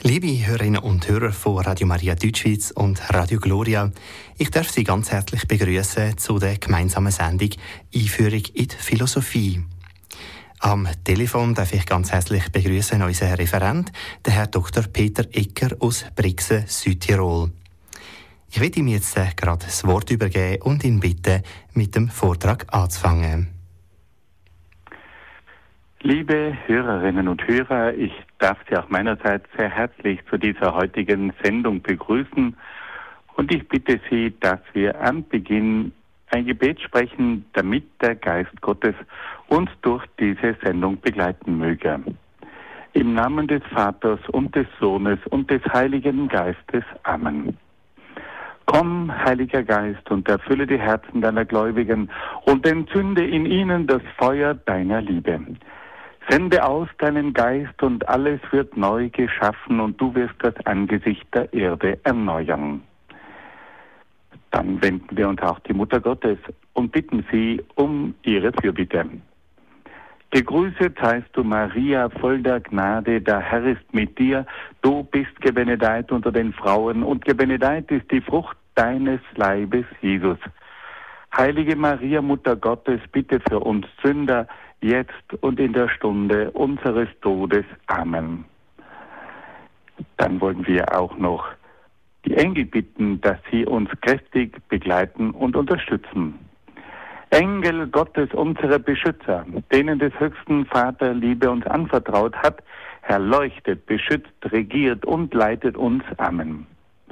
Liebe Hörerinnen und Hörer von Radio Maria Deutschschweiz und Radio Gloria, ich darf Sie ganz herzlich begrüßen zu der gemeinsamen Sendung Einführung in die Philosophie. Am Telefon darf ich ganz herzlich begrüßen unseren Referent, den Herrn Dr. Peter Ecker aus Brixen, Südtirol. Ich werde ihm jetzt gerade das Wort übergeben und ihn bitten, mit dem Vortrag anzufangen. Liebe Hörerinnen und Hörer, ich darf Sie auch meinerseits sehr herzlich zu dieser heutigen Sendung begrüßen und ich bitte Sie, dass wir am Beginn ein Gebet sprechen, damit der Geist Gottes uns durch diese Sendung begleiten möge. Im Namen des Vaters und des Sohnes und des Heiligen Geistes. Amen. Komm, Heiliger Geist, und erfülle die Herzen deiner Gläubigen und entzünde in ihnen das Feuer deiner Liebe. Sende aus deinen Geist und alles wird neu geschaffen und du wirst das Angesicht der Erde erneuern. Dann wenden wir uns auch die Mutter Gottes und bitten sie um ihre Fürbitte. Gegrüßet seist du, Maria, voll der Gnade, der Herr ist mit dir. Du bist gebenedeit unter den Frauen und gebenedeit ist die Frucht deines Leibes, Jesus. Heilige Maria, Mutter Gottes, bitte für uns Sünder, jetzt und in der Stunde unseres Todes. Amen. Dann wollen wir auch noch die Engel bitten, dass sie uns kräftig begleiten und unterstützen. Engel Gottes, unsere Beschützer, denen des höchsten Vater Liebe uns anvertraut hat, erleuchtet, beschützt, regiert und leitet uns. Amen.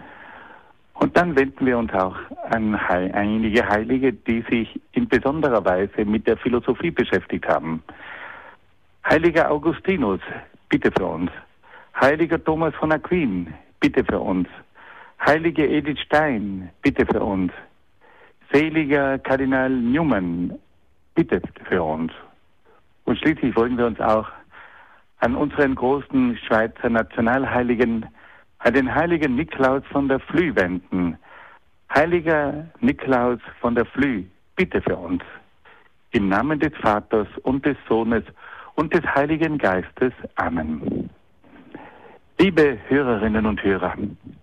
Und dann wenden wir uns auch an einige Heilige, die sich in besonderer Weise mit der Philosophie beschäftigt haben. Heiliger Augustinus, bitte für uns. Heiliger Thomas von Aquin, bitte für uns. Heilige Edith Stein, bitte für uns. Seliger Kardinal Newman, bitte für uns. Und schließlich wollen wir uns auch an unseren großen Schweizer Nationalheiligen, an den heiligen Nikolaus von der Flüe wenden. Heiliger Nikolaus von der Flüe, bitte für uns. Im Namen des Vaters und des Sohnes und des Heiligen Geistes. Amen. Liebe Hörerinnen und Hörer,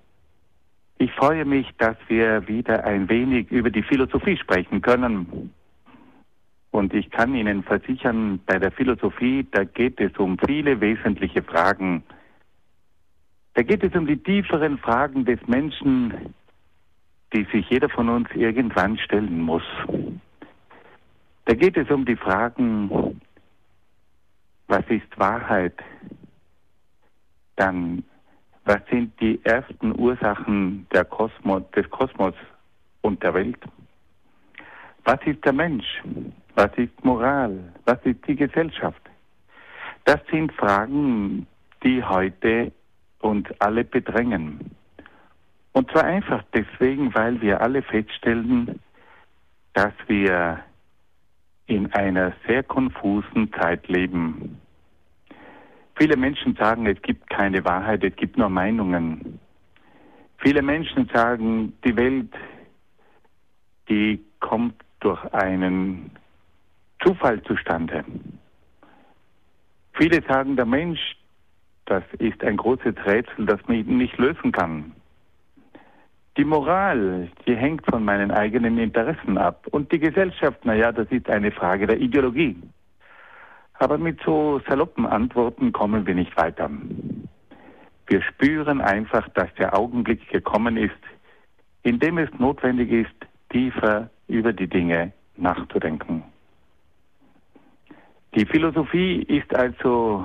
ich freue mich, dass wir wieder ein wenig über die Philosophie sprechen können. Und ich kann Ihnen versichern, bei der Philosophie, da geht es um viele wesentliche Fragen. Da geht es um die tieferen Fragen des Menschen, die sich jeder von uns irgendwann stellen muss. Da geht es um die Fragen, was ist Wahrheit? Dann, was sind die ersten Ursachen des Kosmos und der Welt? Was ist der Mensch? Was ist Moral? Was ist die Gesellschaft? Das sind Fragen, die heute uns alle bedrängen. Und zwar einfach deswegen, weil wir alle feststellen, dass wir in einer sehr konfusen Zeit leben. Viele Menschen sagen, es gibt keine Wahrheit, es gibt nur Meinungen. Viele Menschen sagen, die Welt, die kommt durch einen Zufall zustande. Viele sagen, der Mensch, das ist ein großes Rätsel, das man nicht lösen kann. Die Moral, die hängt von meinen eigenen Interessen ab. Und die Gesellschaft, das ist eine Frage der Ideologie. Aber mit so saloppen Antworten kommen wir nicht weiter. Wir spüren einfach, dass der Augenblick gekommen ist, in dem es notwendig ist, tiefer über die Dinge nachzudenken. Die Philosophie ist also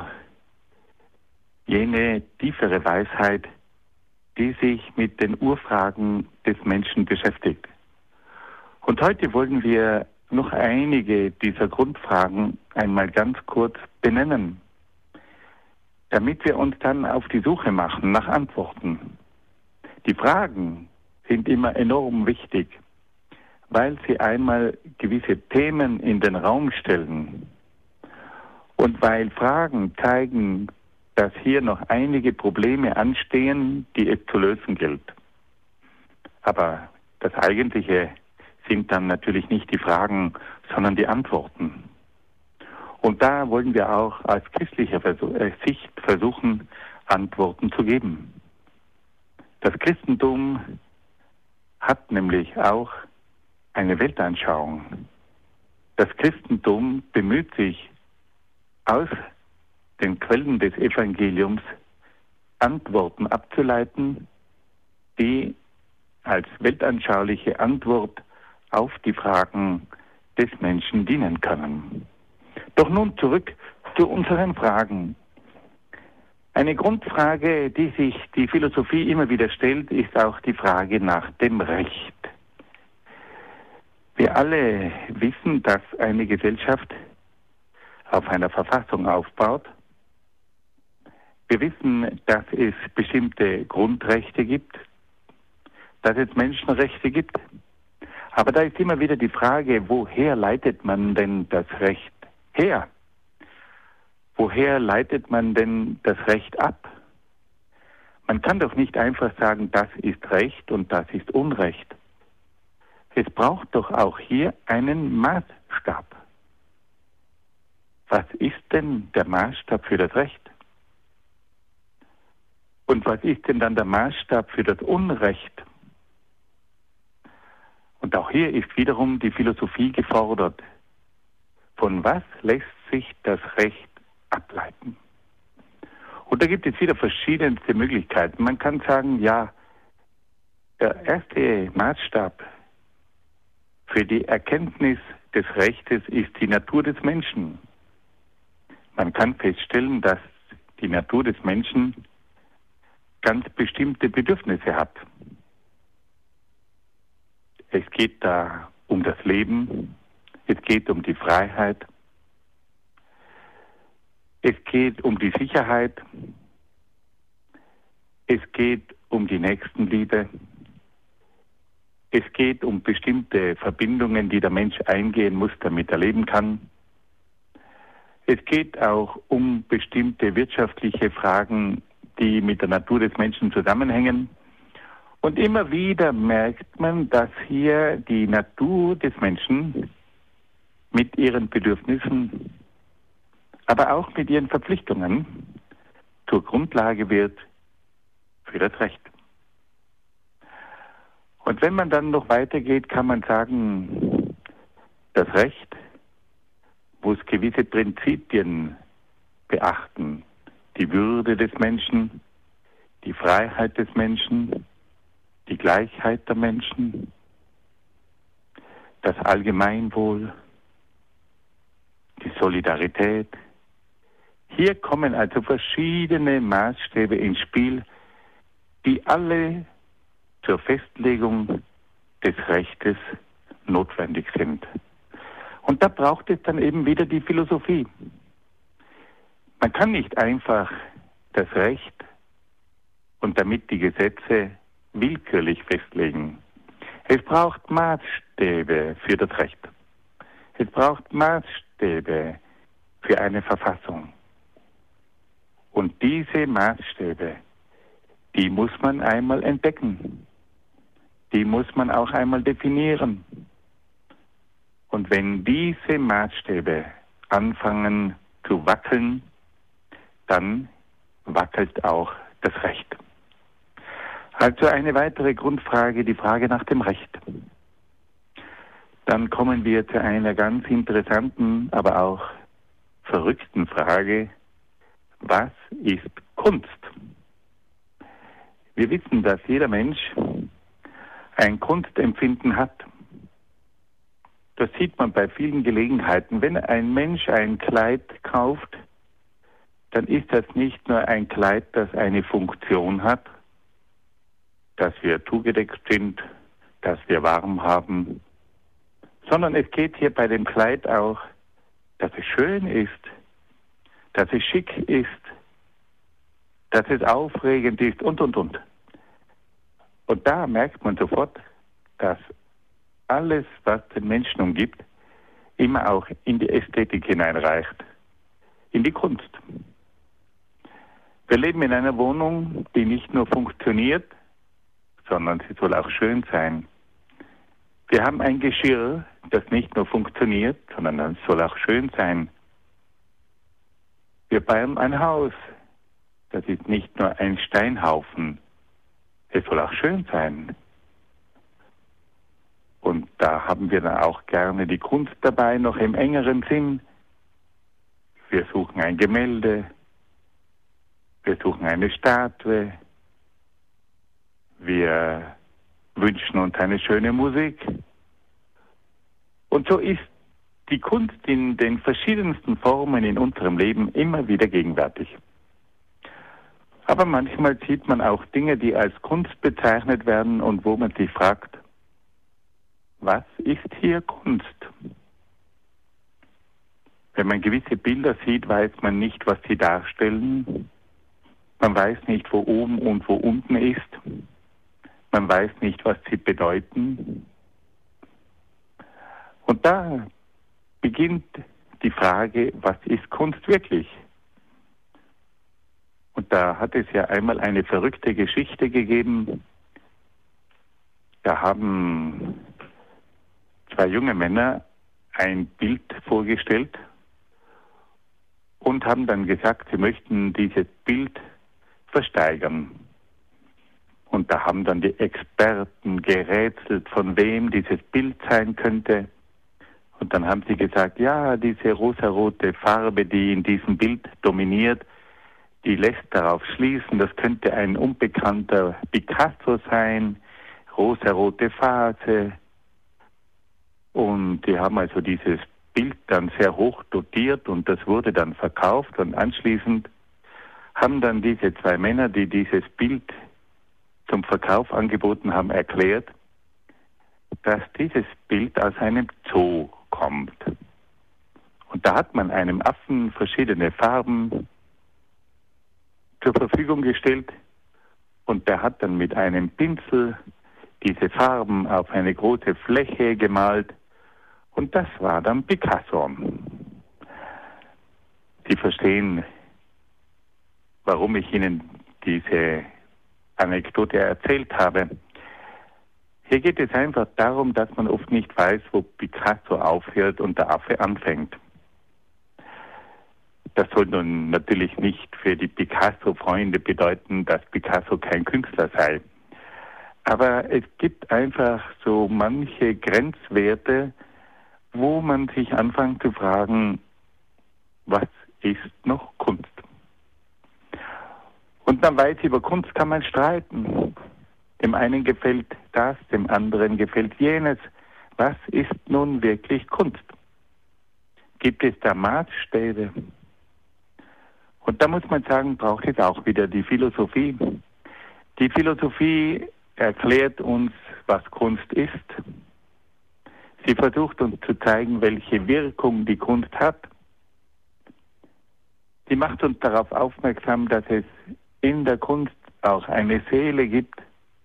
jene tiefere Weisheit, die sich mit den Urfragen des Menschen beschäftigt. Und heute wollen wir noch einige dieser Grundfragen einmal ganz kurz benennen, damit wir uns dann auf die Suche machen nach Antworten. Die Fragen sind immer enorm wichtig, weil sie einmal gewisse Themen in den Raum stellen und weil Fragen zeigen, dass hier noch einige Probleme anstehen, die es zu lösen gilt. Aber das Eigentliche sind dann natürlich nicht die Fragen, sondern die Antworten. Und da wollen wir auch aus christlicher Sicht versuchen, Antworten zu geben. Das Christentum hat nämlich auch eine Weltanschauung. Das Christentum bemüht sich, aus den Quellen des Evangeliums Antworten abzuleiten, die als weltanschauliche Antwort auf die Fragen des Menschen dienen können. Doch nun zurück zu unseren Fragen. Eine Grundfrage, die sich die Philosophie immer wieder stellt, ist auch die Frage nach dem Recht. Wir alle wissen, dass eine Gesellschaft auf einer Verfassung aufbaut. Wir wissen, dass es bestimmte Grundrechte gibt, dass es Menschenrechte gibt. Aber da ist immer wieder die Frage, woher leitet man denn das Recht her? Woher leitet man denn das Recht ab? Man kann doch nicht einfach sagen, das ist Recht und das ist Unrecht. Es braucht doch auch hier einen Maßstab. Was ist denn der Maßstab für das Recht? Und was ist denn dann der Maßstab für das Unrecht? Und auch hier ist wiederum die Philosophie gefordert. Von was lässt sich das Recht ableiten? Und da gibt es wieder verschiedenste Möglichkeiten. Man kann sagen, ja, der erste Maßstab für die Erkenntnis des Rechtes ist die Natur des Menschen. Man kann feststellen, dass die Natur des Menschen ganz bestimmte Bedürfnisse hat. Es geht da um das Leben, es geht um die Freiheit, es geht um die Sicherheit, es geht um die Nächstenliebe, es geht um bestimmte Verbindungen, die der Mensch eingehen muss, damit er leben kann. Es geht auch um bestimmte wirtschaftliche Fragen, die mit der Natur des Menschen zusammenhängen. Und immer wieder merkt man, dass hier die Natur des Menschen mit ihren Bedürfnissen, aber auch mit ihren Verpflichtungen zur Grundlage wird für das Recht. Und wenn man dann noch weitergeht, kann man sagen, das Recht muss gewisse Prinzipien beachten. Die Würde des Menschen, die Freiheit des Menschen, die Gleichheit der Menschen, das Allgemeinwohl, die Solidarität. Hier kommen also verschiedene Maßstäbe ins Spiel, die alle zur Festlegung des Rechtes notwendig sind. Und da braucht es dann eben wieder die Philosophie. Man kann nicht einfach das Recht und damit die Gesetze willkürlich festlegen. Es braucht Maßstäbe für das Recht. Es braucht Maßstäbe für eine Verfassung. Und diese Maßstäbe, die muss man einmal entdecken. Die muss man auch einmal definieren. Und wenn diese Maßstäbe anfangen zu wackeln, dann wackelt auch das Recht. Also eine weitere Grundfrage, die Frage nach dem Recht. Dann kommen wir zu einer ganz interessanten, aber auch verrückten Frage. Was ist Kunst? Wir wissen, dass jeder Mensch ein Kunstempfinden hat. Das sieht man bei vielen Gelegenheiten. Wenn ein Mensch ein Kleid kauft, dann ist das nicht nur ein Kleid, das eine Funktion hat, dass wir zugedeckt sind, dass wir warm haben, sondern es geht hier bei dem Kleid auch, dass es schön ist, dass es schick ist, dass es aufregend ist und. Und da merkt man sofort, dass alles, was den Menschen umgibt, immer auch in die Ästhetik hineinreicht, in die Kunst. Wir leben in einer Wohnung, die nicht nur funktioniert, sondern sie soll auch schön sein. Wir haben ein Geschirr, das nicht nur funktioniert, sondern es soll auch schön sein. Wir bauen ein Haus, das ist nicht nur ein Steinhaufen, es soll auch schön sein. Und da haben wir dann auch gerne die Kunst dabei, noch im engeren Sinn. Wir suchen ein Gemälde, wir suchen eine Statue, wir wünschen uns eine schöne Musik. Und so ist die Kunst in den verschiedensten Formen in unserem Leben immer wieder gegenwärtig. Aber manchmal sieht man auch Dinge, die als Kunst bezeichnet werden und wo man sich fragt, was ist hier Kunst? Wenn man gewisse Bilder sieht, weiß man nicht, was sie darstellen. Man weiß nicht, wo oben und wo unten ist. Man weiß nicht, was sie bedeuten. Und da beginnt die Frage, was ist Kunst wirklich? Und da hat es ja einmal eine verrückte Geschichte gegeben. Da haben zwei junge Männer ein Bild vorgestellt und haben dann gesagt, sie möchten dieses Bild versteigern. Und da haben dann die Experten gerätselt, von wem dieses Bild sein könnte. Und dann haben sie gesagt, ja, diese rosarote Farbe, die in diesem Bild dominiert, die lässt darauf schließen, das könnte ein unbekannter Picasso sein, rosarote Phase. Und die haben also dieses Bild dann sehr hoch dotiert und das wurde dann verkauft. Und anschließend haben dann diese zwei Männer, die dieses Bild zum Verkauf angeboten haben, erklärt, dass dieses Bild aus einem Zoo kommt. Und da hat man einem Affen verschiedene Farben zur Verfügung gestellt und der hat dann mit einem Pinsel diese Farben auf eine große Fläche gemalt und das war dann Picasso. Sie verstehen, warum ich Ihnen diese Anekdote erzählt habe. Hier geht es einfach darum, dass man oft nicht weiß, wo Picasso aufhört und der Affe anfängt. Das soll nun natürlich nicht für die Picasso-Freunde bedeuten, dass Picasso kein Künstler sei. Aber es gibt einfach so manche Grenzwerte, wo man sich anfängt zu fragen, was ist noch Kunst? Und man weiß, über Kunst kann man streiten. Dem einen gefällt das, dem anderen gefällt jenes. Was ist nun wirklich Kunst? Gibt es da Maßstäbe? Und da muss man sagen, braucht es auch wieder die Philosophie. Die Philosophie erklärt uns, was Kunst ist. Sie versucht uns zu zeigen, welche Wirkung die Kunst hat. Sie macht uns darauf aufmerksam, dass es in der Kunst auch eine Seele gibt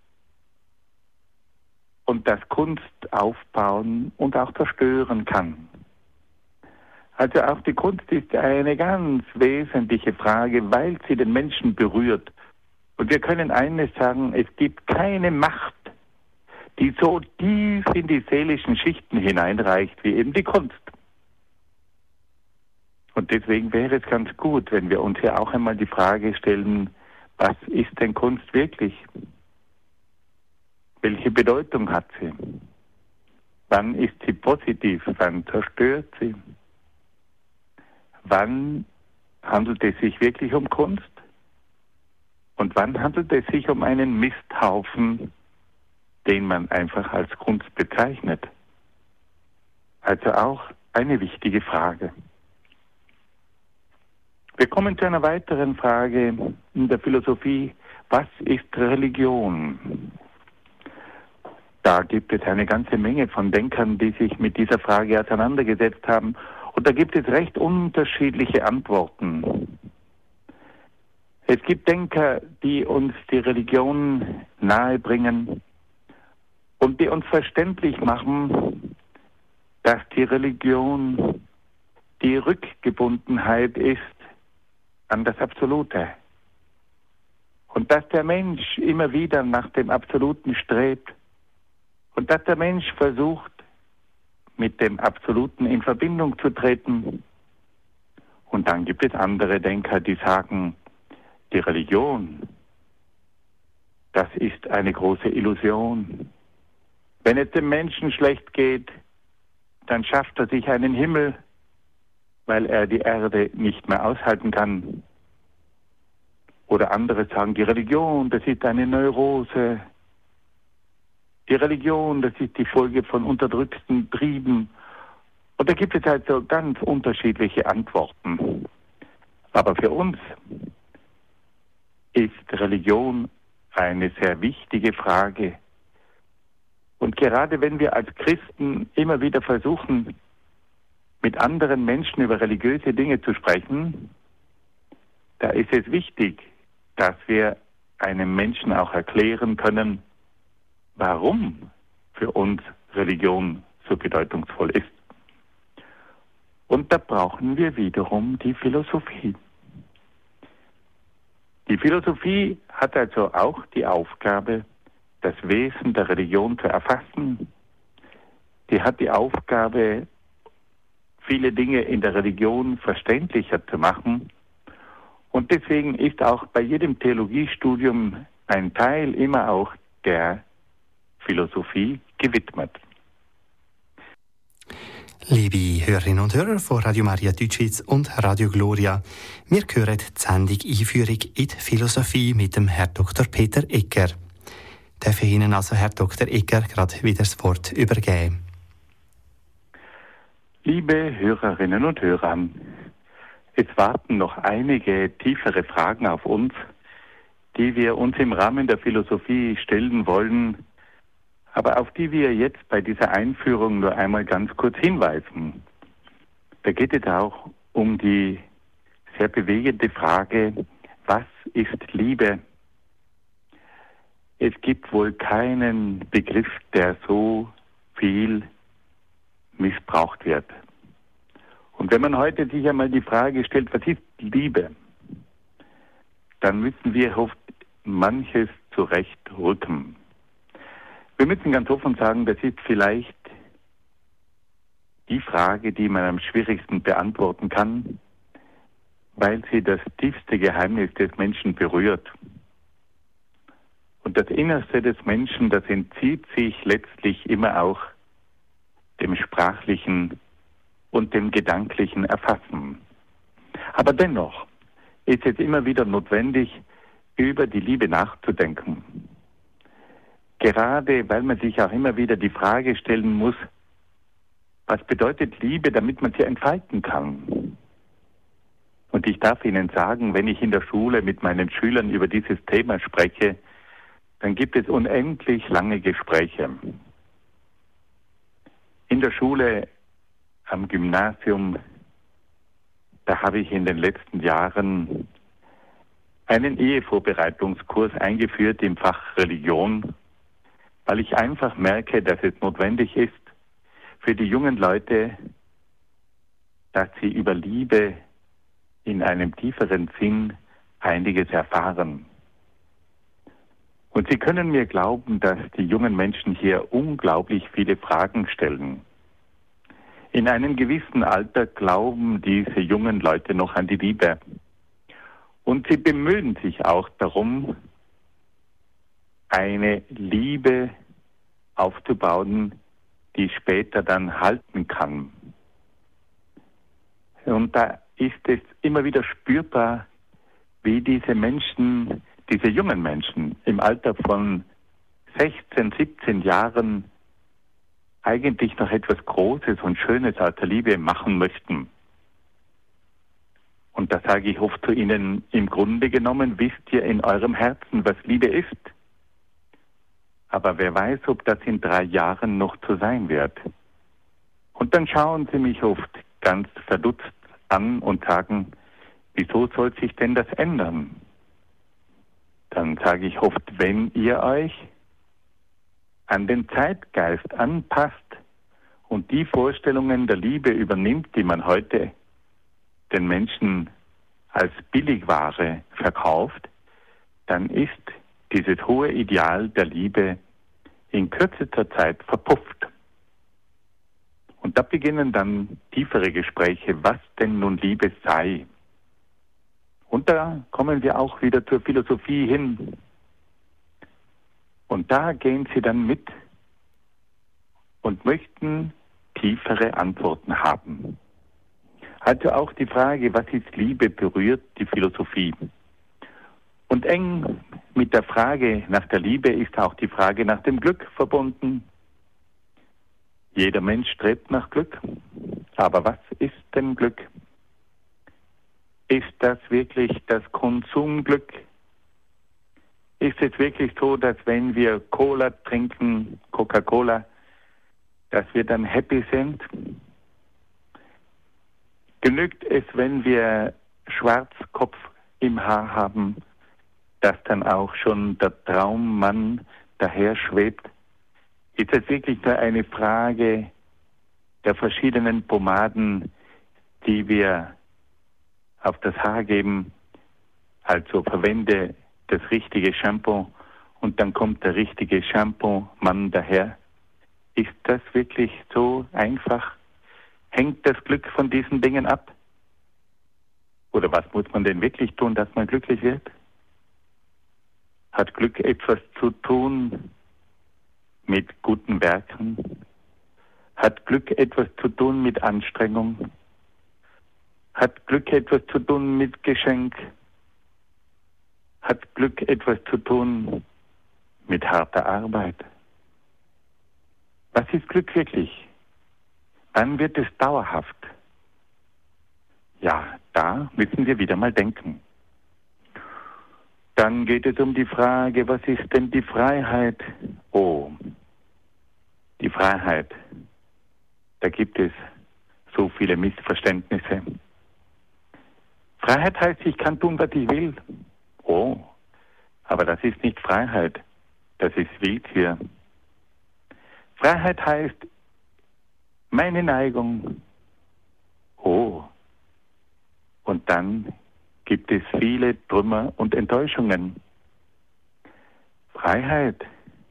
und dass Kunst aufbauen und auch zerstören kann. Also auch die Kunst ist eine ganz wesentliche Frage, weil sie den Menschen berührt. Und wir können eines sagen, es gibt keine Macht, die so tief in die seelischen Schichten hineinreicht wie eben die Kunst. Und deswegen wäre es ganz gut, wenn wir uns hier auch einmal die Frage stellen, was ist denn Kunst wirklich? Welche Bedeutung hat sie? Wann ist sie positiv? Wann zerstört sie? Wann handelt es sich wirklich um Kunst? Und wann handelt es sich um einen Misthaufen, den man einfach als Kunst bezeichnet? Also auch eine wichtige Frage. Wir kommen zu einer weiteren Frage in der Philosophie. Was ist Religion? Da gibt es eine ganze Menge von Denkern, die sich mit dieser Frage auseinandergesetzt haben. Und da gibt es recht unterschiedliche Antworten. Es gibt Denker, die uns die Religion nahebringen und die uns verständlich machen, dass die Religion die Rückgebundenheit ist an das Absolute. Und dass der Mensch immer wieder nach dem Absoluten strebt und dass der Mensch versucht, mit dem Absoluten in Verbindung zu treten. Und dann gibt es andere Denker, die sagen, die Religion, das ist eine große Illusion. Wenn es dem Menschen schlecht geht, dann schafft er sich einen Himmel, weil er die Erde nicht mehr aushalten kann. Oder andere sagen, die Religion, das ist eine Neurose. Die Religion, das ist die Folge von unterdrückten Trieben. Und da gibt es halt so ganz unterschiedliche Antworten. Aber für uns ist Religion eine sehr wichtige Frage. Und gerade wenn wir als Christen immer wieder versuchen, mit anderen Menschen über religiöse Dinge zu sprechen, da ist es wichtig, dass wir einem Menschen auch erklären können, warum für uns Religion so bedeutungsvoll ist. Und da brauchen wir wiederum die Philosophie. Die Philosophie hat also auch die Aufgabe, das Wesen der Religion zu erfassen. Die hat die Aufgabe, viele Dinge in der Religion verständlicher zu machen. Und deswegen ist auch bei jedem Theologiestudium ein Teil immer auch der Philosophie gewidmet. Liebe Hörerinnen und Hörer von Radio Maria Deutschschweiz und Radio Gloria, wir hören die Sendung Einführung in die Philosophie mit dem Herr Dr. Peter Egger. Darf ich Ihnen also, Herr Dr. Egger, gerade wieder das Wort übergeben? Liebe Hörerinnen und Hörer, es warten noch einige tiefere Fragen auf uns, die wir uns im Rahmen der Philosophie stellen wollen, aber auf die wir jetzt bei dieser Einführung nur einmal ganz kurz hinweisen. Da geht es auch um die sehr bewegende Frage, was ist Liebe? Es gibt wohl keinen Begriff, der so viel missbraucht wird. Und wenn man heute sich einmal die Frage stellt, was ist Liebe, dann müssen wir oft manches zurechtrücken. Wir müssen ganz offen sagen, das ist vielleicht die Frage, die man am schwierigsten beantworten kann, weil sie das tiefste Geheimnis des Menschen berührt. Und das Innerste des Menschen, das entzieht sich letztlich immer auch dem sprachlichen und dem gedanklichen Erfassen. Aber dennoch ist es immer wieder notwendig, über die Liebe nachzudenken. Gerade weil man sich auch immer wieder die Frage stellen muss, was bedeutet Liebe, damit man sie entfalten kann? Und ich darf Ihnen sagen, wenn ich in der Schule mit meinen Schülern über dieses Thema spreche, dann gibt es unendlich lange Gespräche. In der Schule, am Gymnasium, da habe ich in den letzten Jahren einen Ehevorbereitungskurs eingeführt im Fach Religion, weil ich einfach merke, dass es notwendig ist für die jungen Leute, dass sie über Liebe in einem tieferen Sinn einiges erfahren. Und Sie können mir glauben, dass die jungen Menschen hier unglaublich viele Fragen stellen. In einem gewissen Alter glauben diese jungen Leute noch an die Liebe. Und sie bemühen sich auch darum, eine Liebe aufzubauen, die später dann halten kann. Und da ist es immer wieder spürbar, wie diese Menschen, diese jungen Menschen im Alter von 16, 17 Jahren eigentlich noch etwas Großes und Schönes aus der Liebe machen möchten. Und da sage ich oft zu ihnen, im Grunde genommen wisst ihr in eurem Herzen, was Liebe ist. Aber wer weiß, ob das in 3 Jahren noch zu sein wird. Und dann schauen sie mich oft ganz verdutzt an und sagen, wieso soll sich denn das ändern? Dann sage ich oft, wenn ihr euch an den Zeitgeist anpasst und die Vorstellungen der Liebe übernimmt, die man heute den Menschen als Billigware verkauft, dann ist dieses hohe Ideal der Liebe in kürzester Zeit verpufft. Und da beginnen dann tiefere Gespräche, was denn nun Liebe sei. Und da kommen wir auch wieder zur Philosophie hin. Und da gehen sie dann mit und möchten tiefere Antworten haben. Also auch die Frage, was ist Liebe, berührt die Philosophie. Und eng mit der Frage nach der Liebe ist auch die Frage nach dem Glück verbunden. Jeder Mensch strebt nach Glück. Aber was ist denn Glück? Ist das wirklich das Konsumglück? Ist es wirklich so, dass wenn wir Cola trinken, Coca-Cola, dass wir dann happy sind? Genügt es, wenn wir Schwarzkopf im Haar haben, dass dann auch schon der Traummann daher schwebt? Ist es wirklich nur eine Frage der verschiedenen Pomaden, die wir auf das Haar geben? Also verwende das richtige Shampoo und dann kommt der richtige Shampoo-Mann daher. Ist das wirklich so einfach? Hängt das Glück von diesen Dingen ab? Oder was muss man denn wirklich tun, dass man glücklich wird? Hat Glück etwas zu tun mit guten Werken? Hat Glück etwas zu tun mit Anstrengung? Hat Glück etwas zu tun mit Geschenk? Hat Glück etwas zu tun mit harter Arbeit? Was ist Glück wirklich? Wann wird es dauerhaft? Ja, da müssen wir wieder mal denken. Dann geht es um die Frage, was ist denn die Freiheit? Oh, die Freiheit. Da gibt es so viele Missverständnisse. Freiheit heißt, ich kann tun, was ich will. Oh, aber das ist nicht Freiheit, das ist Willkür. Freiheit heißt, meine Neigung. Oh, und dann gibt es viele Trümmer und Enttäuschungen. Freiheit,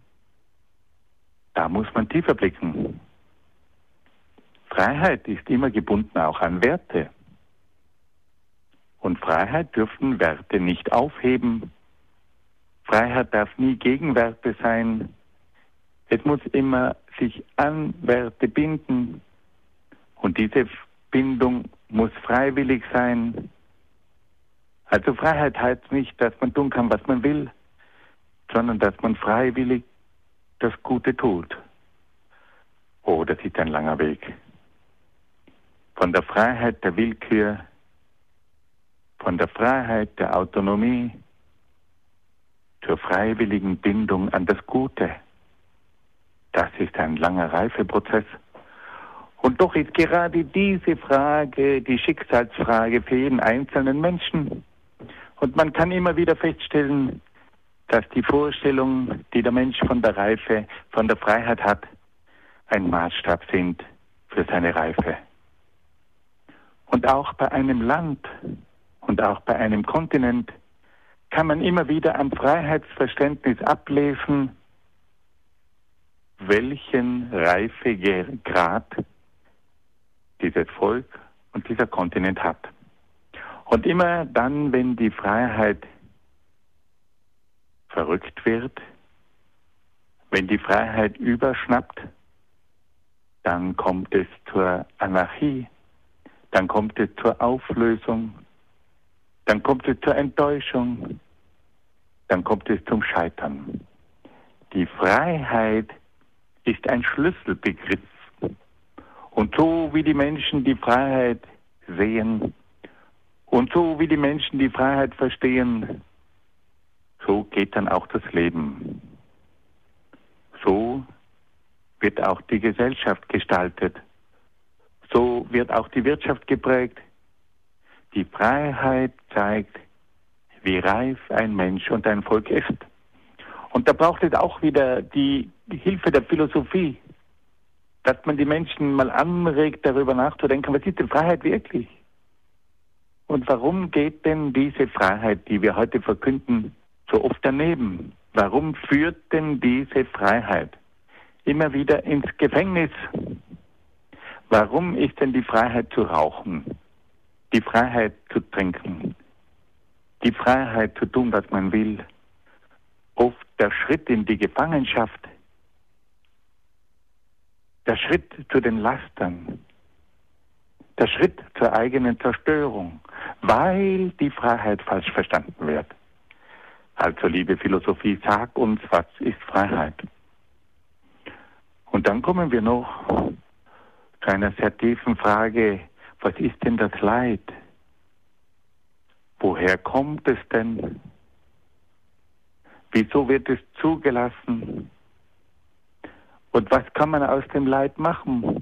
da muss man tiefer blicken. Freiheit ist immer gebunden auch an Werte. Und Freiheit dürfen Werte nicht aufheben. Freiheit darf nie gegen Werte sein. Es muss immer sich an Werte binden. Und diese Bindung muss freiwillig sein. Also Freiheit heißt nicht, dass man tun kann, was man will, sondern dass man freiwillig das Gute tut. Oh, das ist ein langer Weg. Von der Freiheit der Willkür, von der Freiheit der Autonomie zur freiwilligen Bindung an das Gute. Das ist ein langer Reifeprozess. Und doch ist gerade diese Frage die Schicksalsfrage für jeden einzelnen Menschen. Und man kann immer wieder feststellen, dass die Vorstellungen, die der Mensch von der Reife, von der Freiheit hat, ein Maßstab sind für seine Reife. Und auch bei einem Land und auch bei einem Kontinent kann man immer wieder am Freiheitsverständnis ablesen, welchen Reifegrad dieses Volk und dieser Kontinent hat. Und immer dann, wenn die Freiheit verrückt wird, wenn die Freiheit überschnappt, dann kommt es zur Anarchie, dann kommt es zur Auflösung, dann kommt es zur Enttäuschung, dann kommt es zum Scheitern. Die Freiheit ist ein Schlüsselbegriff. Und so wie die Menschen die Freiheit sehen und so wie die Menschen die Freiheit verstehen, so geht dann auch das Leben. So wird auch die Gesellschaft gestaltet. So wird auch die Wirtschaft geprägt. Die Freiheit zeigt, wie reif ein Mensch und ein Volk ist. Und da braucht es auch wieder die Hilfe der Philosophie, dass man die Menschen mal anregt, darüber nachzudenken, was ist denn Freiheit wirklich? Und warum geht denn diese Freiheit, die wir heute verkünden, so oft daneben? Warum führt denn diese Freiheit immer wieder ins Gefängnis? Warum ist denn die Freiheit zu rauchen, die Freiheit zu trinken, die Freiheit zu tun, was man will, oft der Schritt in die Gefangenschaft, der Schritt zu den Lastern, der Schritt zur eigenen Zerstörung, weil die Freiheit falsch verstanden wird. Also, liebe Philosophie, sag uns, was ist Freiheit? Und dann kommen wir noch zu einer sehr tiefen Frage, was ist denn das Leid? Woher kommt es denn? Wieso wird es zugelassen? Und was kann man aus dem Leid machen?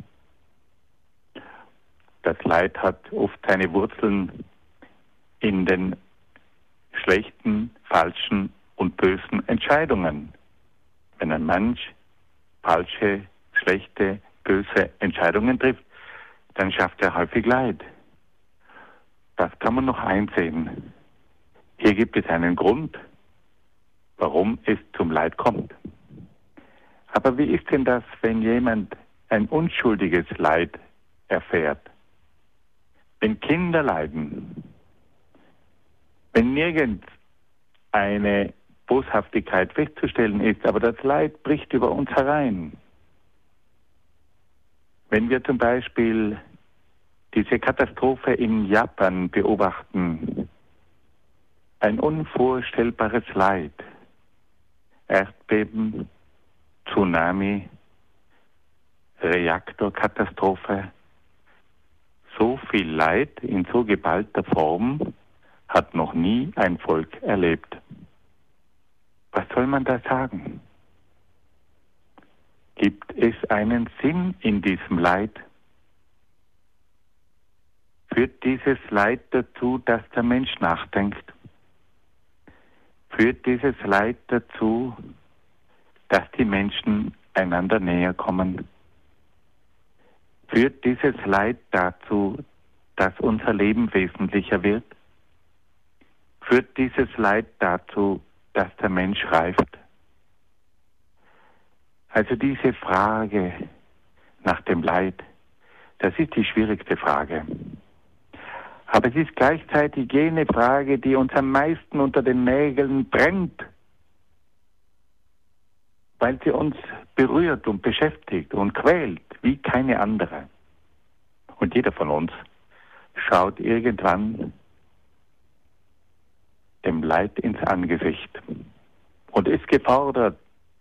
Das Leid hat oft seine Wurzeln in den schlechten, falschen und bösen Entscheidungen. Wenn ein Mensch falsche, schlechte, böse Entscheidungen trifft, dann schafft er häufig Leid. Das kann man noch einsehen. Hier gibt es einen Grund, warum es zum Leid kommt. Aber wie ist denn das, wenn jemand ein unschuldiges Leid erfährt? Wenn Kinder leiden, wenn nirgends eine Boshaftigkeit festzustellen ist, aber das Leid bricht über uns herein. Wenn wir zum Beispiel diese Katastrophe in Japan beobachten, ein unvorstellbares Leid, Erdbeben, Tsunami, Reaktorkatastrophe, so viel Leid in so geballter Form hat noch nie ein Volk erlebt. Was soll man da sagen? Gibt es einen Sinn in diesem Leid? Führt dieses Leid dazu, dass der Mensch nachdenkt? Führt dieses Leid dazu, dass die Menschen einander näher kommen? Führt dieses Leid dazu, dass unser Leben wesentlicher wird? Führt dieses Leid dazu, dass der Mensch reift? Also diese Frage nach dem Leid, das ist die schwierigste Frage. Aber es ist gleichzeitig jene Frage, die uns am meisten unter den Nägeln brennt, weil sie uns berührt und beschäftigt und quält wie keine andere. Und jeder von uns schaut irgendwann dem Leid ins Angesicht und ist gefordert,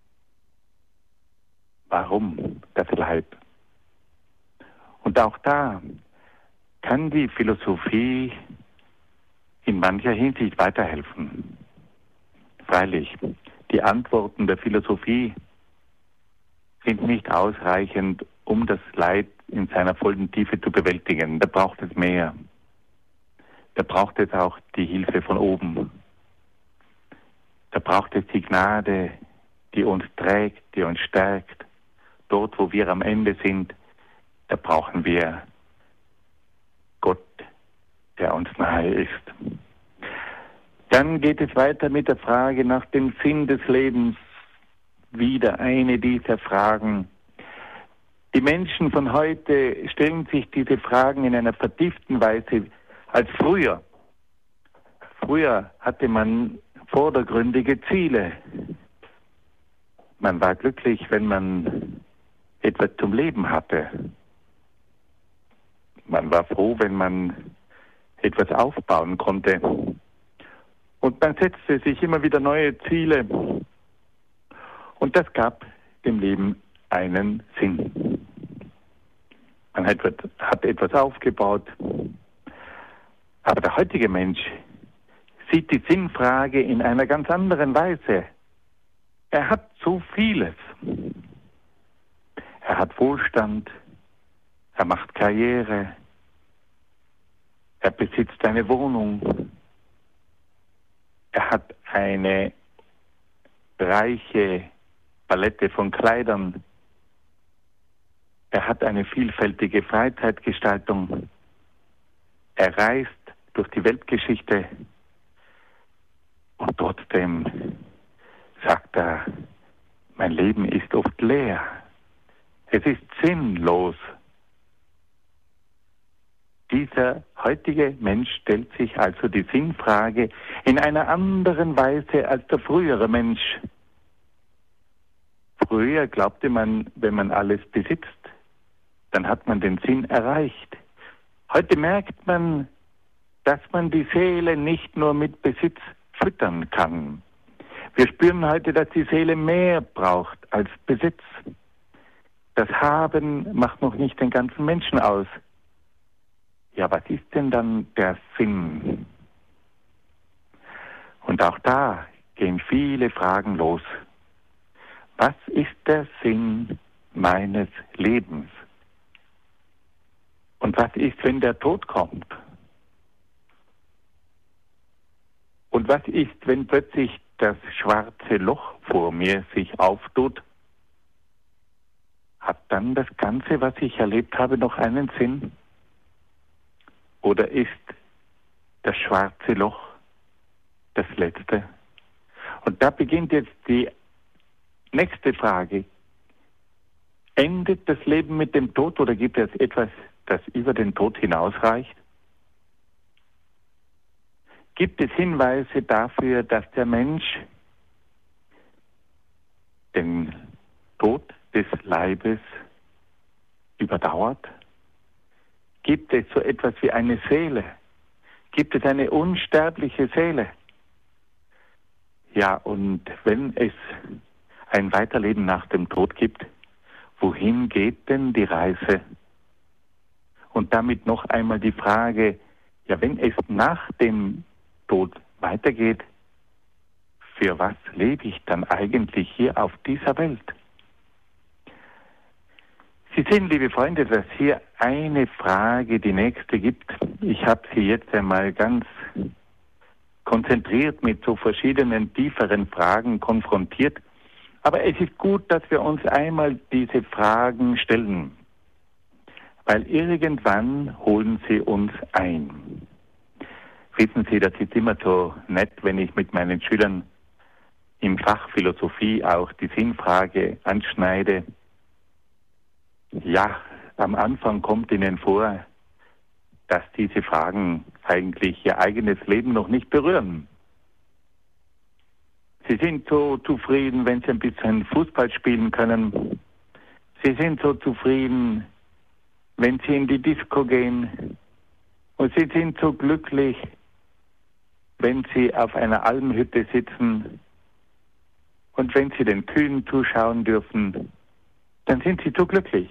warum das Leid? Und auch da kann die Philosophie in mancher Hinsicht weiterhelfen. Freilich, die Antworten der Philosophie sind nicht ausreichend, um das Leid in seiner vollen Tiefe zu bewältigen. Da braucht es mehr. Da braucht es auch die Hilfe von oben. Da braucht es die Gnade, die uns trägt, die uns stärkt. Dort, wo wir am Ende sind, da brauchen wir Gott, der uns nahe ist. Dann geht es weiter mit der Frage nach dem Sinn des Lebens. Wieder eine dieser Fragen. Die Menschen von heute stellen sich diese Fragen in einer vertieften Weise als früher. Früher hatte man vordergründige Ziele. Man war glücklich, wenn man etwas zum Leben hatte. Man war froh, wenn man etwas aufbauen konnte. Und man setzte sich immer wieder neue Ziele. Und das gab dem Leben einen Sinn. Man hat etwas aufgebaut. Aber der heutige Mensch sieht die Sinnfrage in einer ganz anderen Weise. Er hat so vieles. Er hat Wohlstand, er macht Karriere, er besitzt eine Wohnung, er hat eine reiche Palette von Kleidern, er hat eine vielfältige Freizeitgestaltung, er reist durch die Weltgeschichte und trotzdem sagt er, mein Leben ist oft leer. Es ist sinnlos. Dieser heutige Mensch stellt sich also die Sinnfrage in einer anderen Weise als der frühere Mensch. Früher glaubte man, wenn man alles besitzt, dann hat man den Sinn erreicht. Heute merkt man, dass man die Seele nicht nur mit Besitz füttern kann. Wir spüren heute, dass die Seele mehr braucht als Besitz. Das Haben macht noch nicht den ganzen Menschen aus. Ja, was ist denn dann der Sinn? Und auch da gehen viele Fragen los. Was ist der Sinn meines Lebens? Und was ist, wenn der Tod kommt? Und was ist, wenn plötzlich das schwarze Loch vor mir sich auftut? Hat dann das Ganze, was ich erlebt habe, noch einen Sinn? Oder ist das schwarze Loch das Letzte? Und da beginnt jetzt die nächste Frage. Endet das Leben mit dem Tod oder gibt es etwas, das über den Tod hinausreicht? Gibt es Hinweise dafür, dass der Mensch den Tod des Leibes überdauert? Gibt es so etwas wie eine Seele? Gibt es eine unsterbliche Seele? Ja, und wenn es ein Weiterleben nach dem Tod gibt, wohin geht denn die Reise? Und damit noch einmal die Frage, ja, wenn es nach dem Tod weitergeht, für was lebe ich dann eigentlich hier auf dieser Welt? Sie sehen, liebe Freunde, dass hier eine Frage die nächste gibt. Ich habe Sie jetzt einmal ganz konzentriert mit so verschiedenen tieferen Fragen konfrontiert. Aber es ist gut, dass wir uns einmal diese Fragen stellen, weil irgendwann holen sie uns ein. Wissen Sie, das ist immer so nett, wenn ich mit meinen Schülern im Fach Philosophie auch die Sinnfrage anschneide. Ja, am Anfang kommt ihnen vor, dass diese Fragen eigentlich ihr eigenes Leben noch nicht berühren. Sie sind so zufrieden, wenn sie ein bisschen Fußball spielen können. Sie sind so zufrieden, wenn sie in die Disco gehen. Und sie sind so glücklich, wenn sie auf einer Almhütte sitzen und wenn sie den Kühen zuschauen dürfen, dann sind sie so glücklich.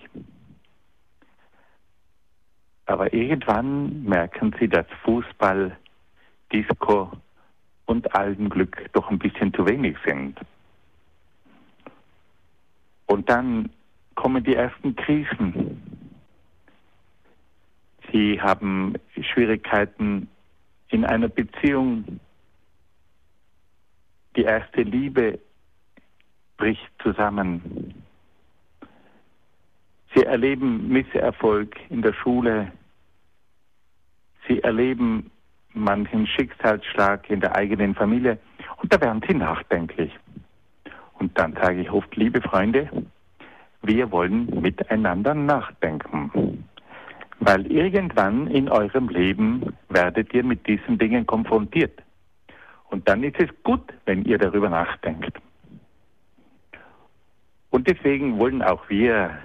Aber irgendwann merken sie, dass Fußball, Disco und Algenglück doch ein bisschen zu wenig sind. Und dann kommen die ersten Krisen. Sie haben Schwierigkeiten in einer Beziehung. Die erste Liebe bricht zusammen. Sie erleben Misserfolg in der Schule. Sie erleben manchen Schicksalsschlag in der eigenen Familie. Und da werden sie nachdenklich. Und dann sage ich oft, liebe Freunde, wir wollen miteinander nachdenken. Weil irgendwann in eurem Leben werdet ihr mit diesen Dingen konfrontiert. Und dann ist es gut, wenn ihr darüber nachdenkt. Und deswegen wollen auch wir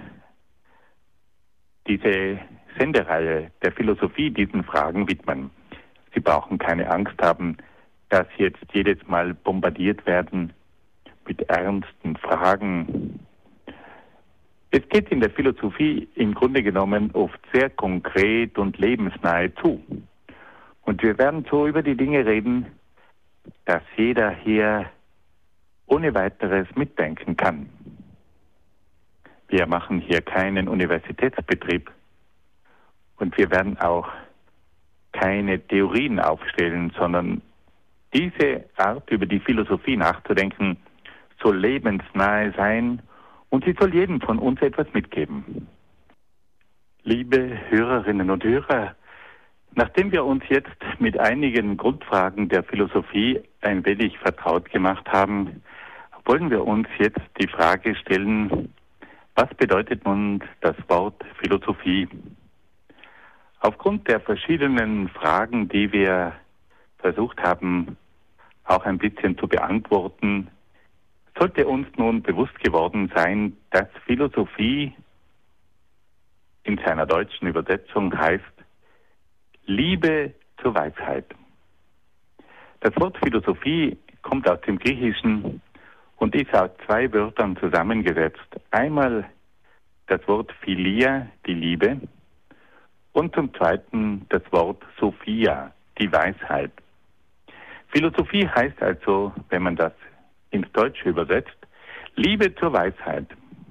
diese Sendereihe der Philosophie diesen Fragen widmen. Sie brauchen keine Angst haben, dass Sie jetzt jedes Mal bombardiert werden mit ernsten Fragen. Es geht in der Philosophie im Grunde genommen oft sehr konkret und lebensnahe zu. Und wir werden so über die Dinge reden, dass jeder hier ohne weiteres mitdenken kann. Wir machen hier keinen Universitätsbetrieb und wir werden auch keine Theorien aufstellen, sondern diese Art, über die Philosophie nachzudenken, soll lebensnahe sein und sie soll jedem von uns etwas mitgeben. Liebe Hörerinnen und Hörer, nachdem wir uns jetzt mit einigen Grundfragen der Philosophie ein wenig vertraut gemacht haben, wollen wir uns jetzt die Frage stellen, was bedeutet nun das Wort Philosophie? Aufgrund der verschiedenen Fragen, die wir versucht haben, auch ein bisschen zu beantworten, sollte uns nun bewusst geworden sein, dass Philosophie in seiner deutschen Übersetzung heißt Liebe zur Weisheit. Das Wort Philosophie kommt aus dem Griechischen und ist aus zwei Wörtern zusammengesetzt. Einmal das Wort Philia, die Liebe, und zum Zweiten das Wort Sophia, die Weisheit. Philosophie heißt also, wenn man das ins Deutsche übersetzt, Liebe zur Weisheit.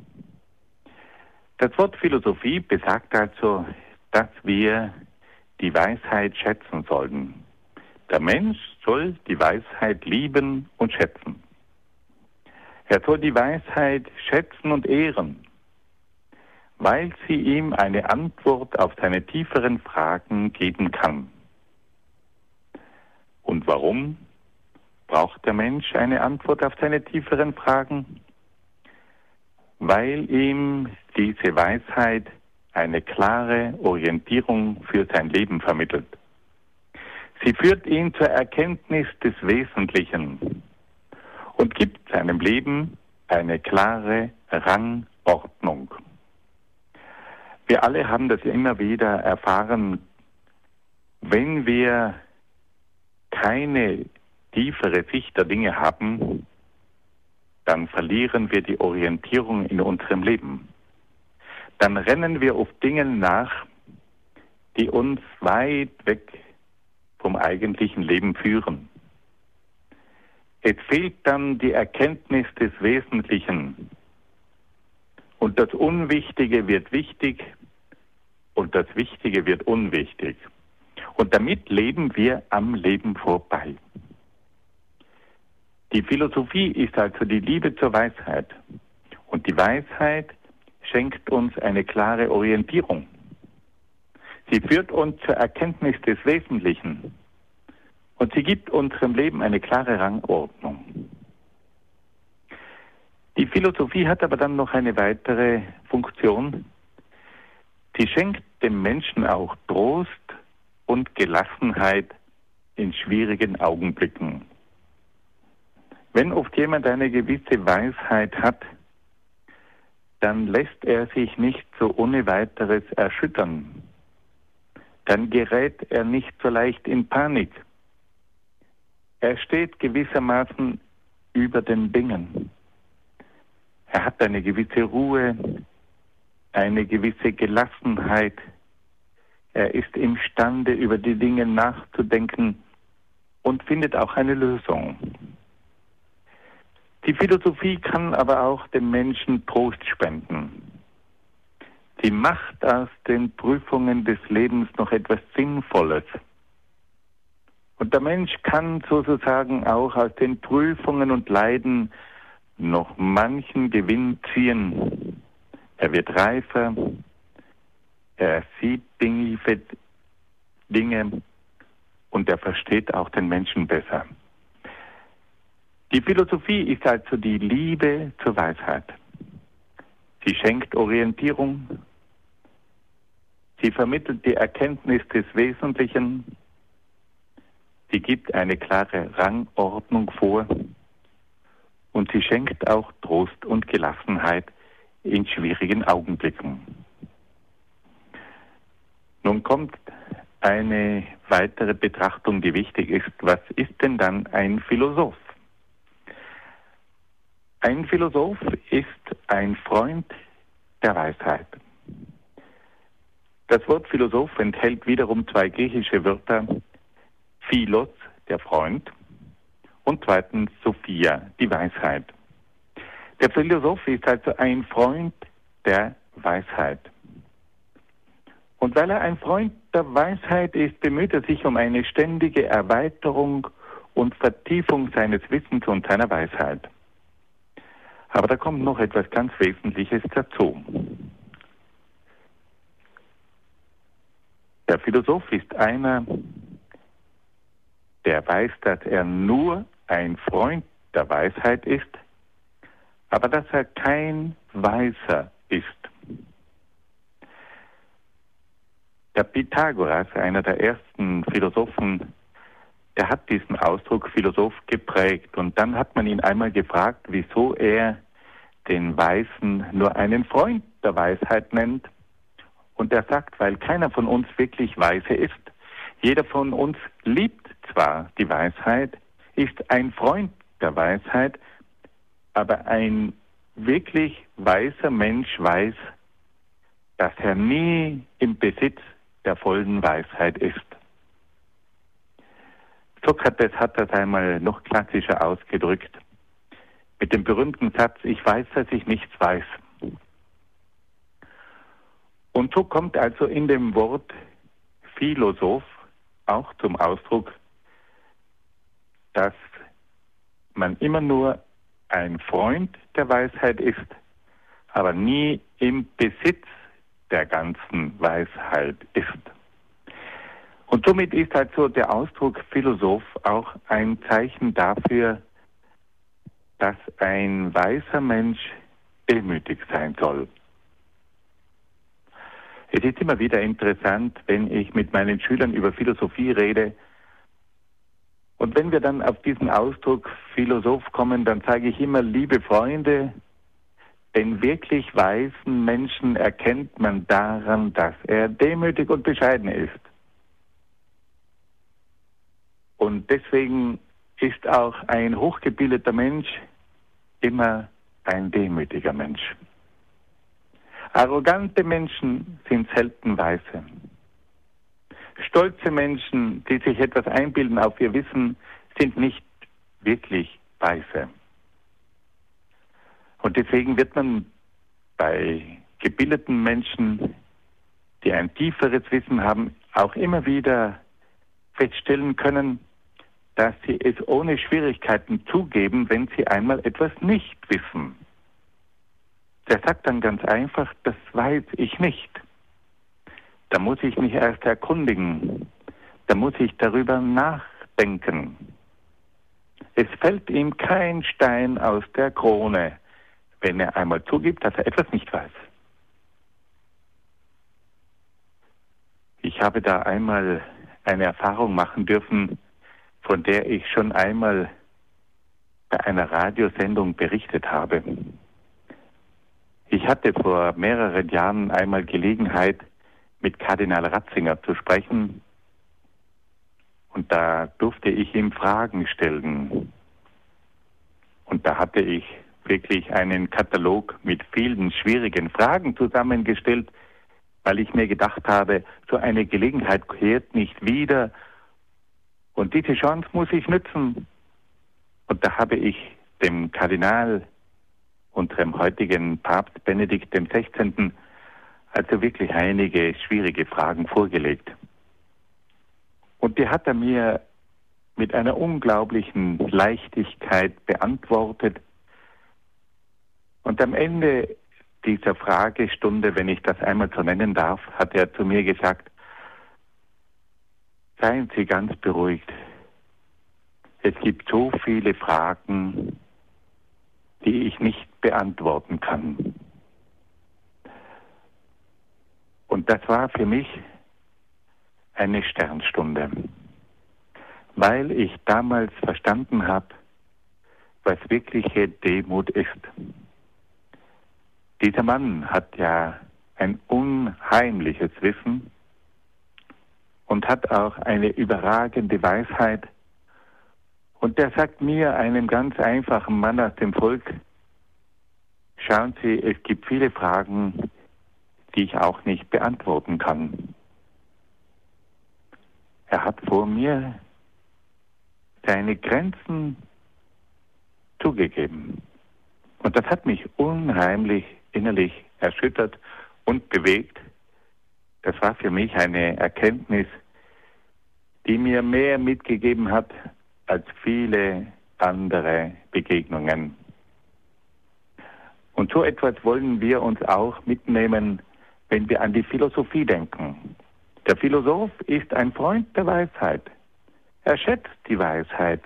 Das Wort Philosophie besagt also, dass wir die Weisheit schätzen sollten. Der Mensch soll die Weisheit lieben und schätzen. Er soll die Weisheit schätzen und ehren, weil sie ihm eine Antwort auf seine tieferen Fragen geben kann. Und warum braucht der Mensch eine Antwort auf seine tieferen Fragen? Weil ihm diese Weisheit eine klare Orientierung für sein Leben vermittelt. Sie führt ihn zur Erkenntnis des Wesentlichen und gibt seinem Leben eine klare Rangordnung. Wir alle haben das immer wieder erfahren, wenn wir keine tiefere Sicht der Dinge haben, dann verlieren wir die Orientierung in unserem Leben. Dann rennen wir oft Dingen nach, die uns weit weg vom eigentlichen Leben führen. Es fehlt dann die Erkenntnis des Wesentlichen. Und das Unwichtige wird wichtig und das Wichtige wird unwichtig. Und damit leben wir am Leben vorbei. Die Philosophie ist also die Liebe zur Weisheit. Und die Weisheit schenkt uns eine klare Orientierung. Sie führt uns zur Erkenntnis des Wesentlichen. Und sie gibt unserem Leben eine klare Rangordnung. Die Philosophie hat aber dann noch eine weitere Funktion. Sie schenkt dem Menschen auch Trost und Gelassenheit in schwierigen Augenblicken. Wenn oft jemand eine gewisse Weisheit hat, dann lässt er sich nicht so ohne weiteres erschüttern. Dann gerät er nicht so leicht in Panik. Er steht gewissermaßen über den Dingen. Er hat eine gewisse Ruhe, eine gewisse Gelassenheit. Er ist imstande, über die Dinge nachzudenken und findet auch eine Lösung. Die Philosophie kann aber auch dem Menschen Trost spenden. Sie macht aus den Prüfungen des Lebens noch etwas Sinnvolles. Und der Mensch kann sozusagen auch aus den Prüfungen und Leiden noch manchen Gewinn ziehen. Er wird reifer, er sieht Dinge und er versteht auch den Menschen besser. Die Philosophie ist also die Liebe zur Weisheit. Sie schenkt Orientierung, sie vermittelt die Erkenntnis des Wesentlichen, sie gibt eine klare Rangordnung vor und sie schenkt auch Trost und Gelassenheit in schwierigen Augenblicken. Nun kommt eine weitere Betrachtung, die wichtig ist. Was ist denn dann ein Philosoph? Ein Philosoph ist ein Freund der Weisheit. Das Wort Philosoph enthält wiederum zwei griechische Wörter, Philos, der Freund, und zweitens Sophia, die Weisheit. Der Philosoph ist also ein Freund der Weisheit. Und weil er ein Freund der Weisheit ist, bemüht er sich um eine ständige Erweiterung und Vertiefung seines Wissens und seiner Weisheit. Aber da kommt noch etwas ganz Wesentliches dazu. Der Philosoph ist einer, der weiß, dass er nur ein Freund der Weisheit ist, aber dass er kein Weiser ist. Der Pythagoras, einer der ersten Philosophen, der hat diesen Ausdruck Philosoph geprägt. Und dann hat man ihn einmal gefragt, wieso er den Weisen nur einen Freund der Weisheit nennt. Und er sagt, weil keiner von uns wirklich weise ist. Jeder von uns liebt zwar die Weisheit, ist ein Freund der Weisheit, aber ein wirklich weiser Mensch weiß, dass er nie im Besitz der vollen Weisheit ist. Sokrates hat das einmal noch klassischer ausgedrückt, mit dem berühmten Satz, ich weiß, dass ich nichts weiß. Und so kommt also in dem Wort Philosoph auch zum Ausdruck, dass man immer nur ein Freund der Weisheit ist, aber nie im Besitz der ganzen Weisheit ist. Und somit ist also der Ausdruck Philosoph auch ein Zeichen dafür, dass ein weiser Mensch demütig sein soll. Es ist immer wieder interessant, wenn ich mit meinen Schülern über Philosophie rede. Und wenn wir dann auf diesen Ausdruck Philosoph kommen, dann sage ich immer, liebe Freunde, den wirklich weisen Menschen erkennt man daran, dass er demütig und bescheiden ist. Und deswegen ist auch ein hochgebildeter Mensch immer ein demütiger Mensch. Arrogante Menschen sind selten weise. Stolze Menschen, die sich etwas einbilden auf ihr Wissen, sind nicht wirklich weise. Und deswegen wird man bei gebildeten Menschen, die ein tieferes Wissen haben, auch immer wieder feststellen können, dass sie es ohne Schwierigkeiten zugeben, wenn sie einmal etwas nicht wissen. Der sagt dann ganz einfach, das weiß ich nicht. Da muss ich mich erst erkundigen. Da muss ich darüber nachdenken. Es fällt ihm kein Stein aus der Krone, wenn er einmal zugibt, dass er etwas nicht weiß. Ich habe da einmal eine Erfahrung machen dürfen, von der ich schon einmal bei einer Radiosendung berichtet habe. Ich hatte vor mehreren Jahren einmal Gelegenheit, mit Kardinal Ratzinger zu sprechen. Und da durfte ich ihm Fragen stellen. Und da hatte ich wirklich einen Katalog mit vielen schwierigen Fragen zusammengestellt, weil ich mir gedacht habe, so eine Gelegenheit kehrt nicht wieder. Und diese Chance muss ich nützen. Und da habe ich dem Kardinal, unserem heutigen Papst Benedikt XVI., also wirklich einige schwierige Fragen vorgelegt. Und die hat er mir mit einer unglaublichen Leichtigkeit beantwortet. Und am Ende dieser Fragestunde, wenn ich das einmal so nennen darf, hat er zu mir gesagt, seien Sie ganz beruhigt. Es gibt so viele Fragen, die ich nicht beantworten kann. Und das war für mich eine Sternstunde, weil ich damals verstanden habe, was wirkliche Demut ist. Dieser Mann hat ja ein unheimliches Wissen und hat auch eine überragende Weisheit. Und der sagt mir, einem ganz einfachen Mann aus dem Volk, schauen Sie, es gibt viele Fragen, die ich auch nicht beantworten kann. Er hat vor mir seine Grenzen zugegeben. Und das hat mich unheimlich innerlich erschüttert und bewegt. Das war für mich eine Erkenntnis, die mir mehr mitgegeben hat als viele andere Begegnungen. Und so etwas wollen wir uns auch mitnehmen, wenn wir an die Philosophie denken. Der Philosoph ist ein Freund der Weisheit. Er schätzt die Weisheit.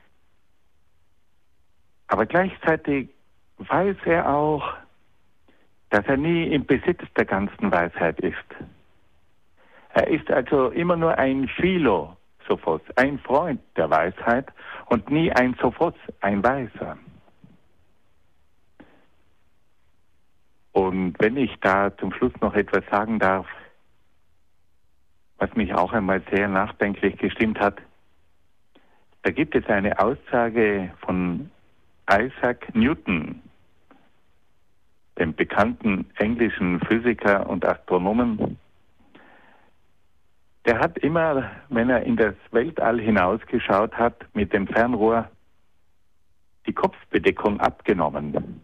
Aber gleichzeitig weiß er auch, dass er nie im Besitz der ganzen Weisheit ist. Er ist also immer nur ein Philosophos, ein Freund der Weisheit und nie ein Sophos, ein Weiser. Und wenn ich da zum Schluss noch etwas sagen darf, was mich auch einmal sehr nachdenklich gestimmt hat, da gibt es eine Aussage von Isaac Newton, dem bekannten englischen Physiker und Astronomen. Der hat immer, wenn er in das Weltall hinausgeschaut hat, mit dem Fernrohr die Kopfbedeckung abgenommen.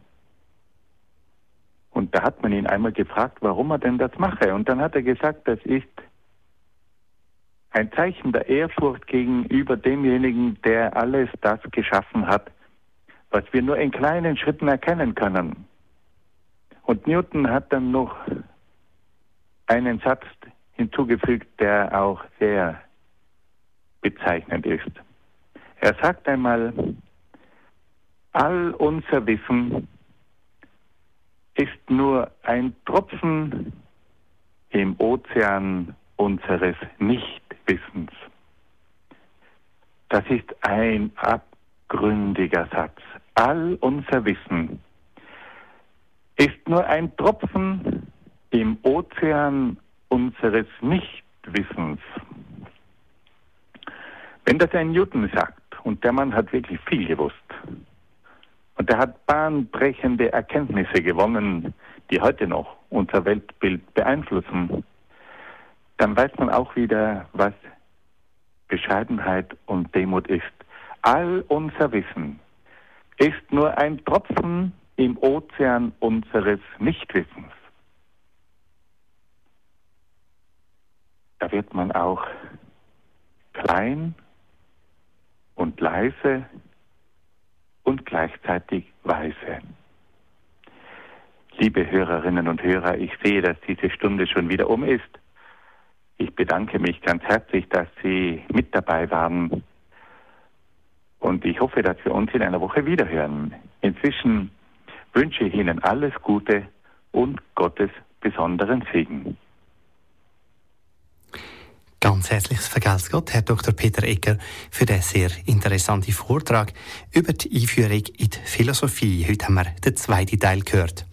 Und da hat man ihn einmal gefragt, warum er denn das mache. Und dann hat er gesagt, das ist ein Zeichen der Ehrfurcht gegenüber demjenigen, der alles das geschaffen hat, was wir nur in kleinen Schritten erkennen können. Und Newton hat dann noch einen Satz hinzugefügt, der auch sehr bezeichnend ist. Er sagt einmal, all unser Wissen ist nur ein Tropfen im Ozean unseres Nichtwissens. Das ist ein abgründiger Satz. All unser Wissen ist nur ein Tropfen im Ozean unseres Nichtwissens. Wenn das ein Newton sagt, und der Mann hat wirklich viel gewusst, und er hat bahnbrechende Erkenntnisse gewonnen, die heute noch unser Weltbild beeinflussen, dann weiß man auch wieder, was Bescheidenheit und Demut ist. All unser Wissen ist nur ein Tropfen im Ozean unseres Nichtwissens. Da wird man auch klein und leise und gleichzeitig weise. Liebe Hörerinnen und Hörer, ich sehe, dass diese Stunde schon wieder um ist. Ich bedanke mich ganz herzlich, dass Sie mit dabei waren. Und ich hoffe, dass wir uns in einer Woche wiederhören. Inzwischen wünsche ich Ihnen alles Gute und Gottes besonderen Segen. Ganz herzliches Vergelt's Gott, Herr Dr. Peter Egger, für den sehr interessanten Vortrag über die Einführung in die Philosophie. Heute haben wir den zweiten Teil gehört.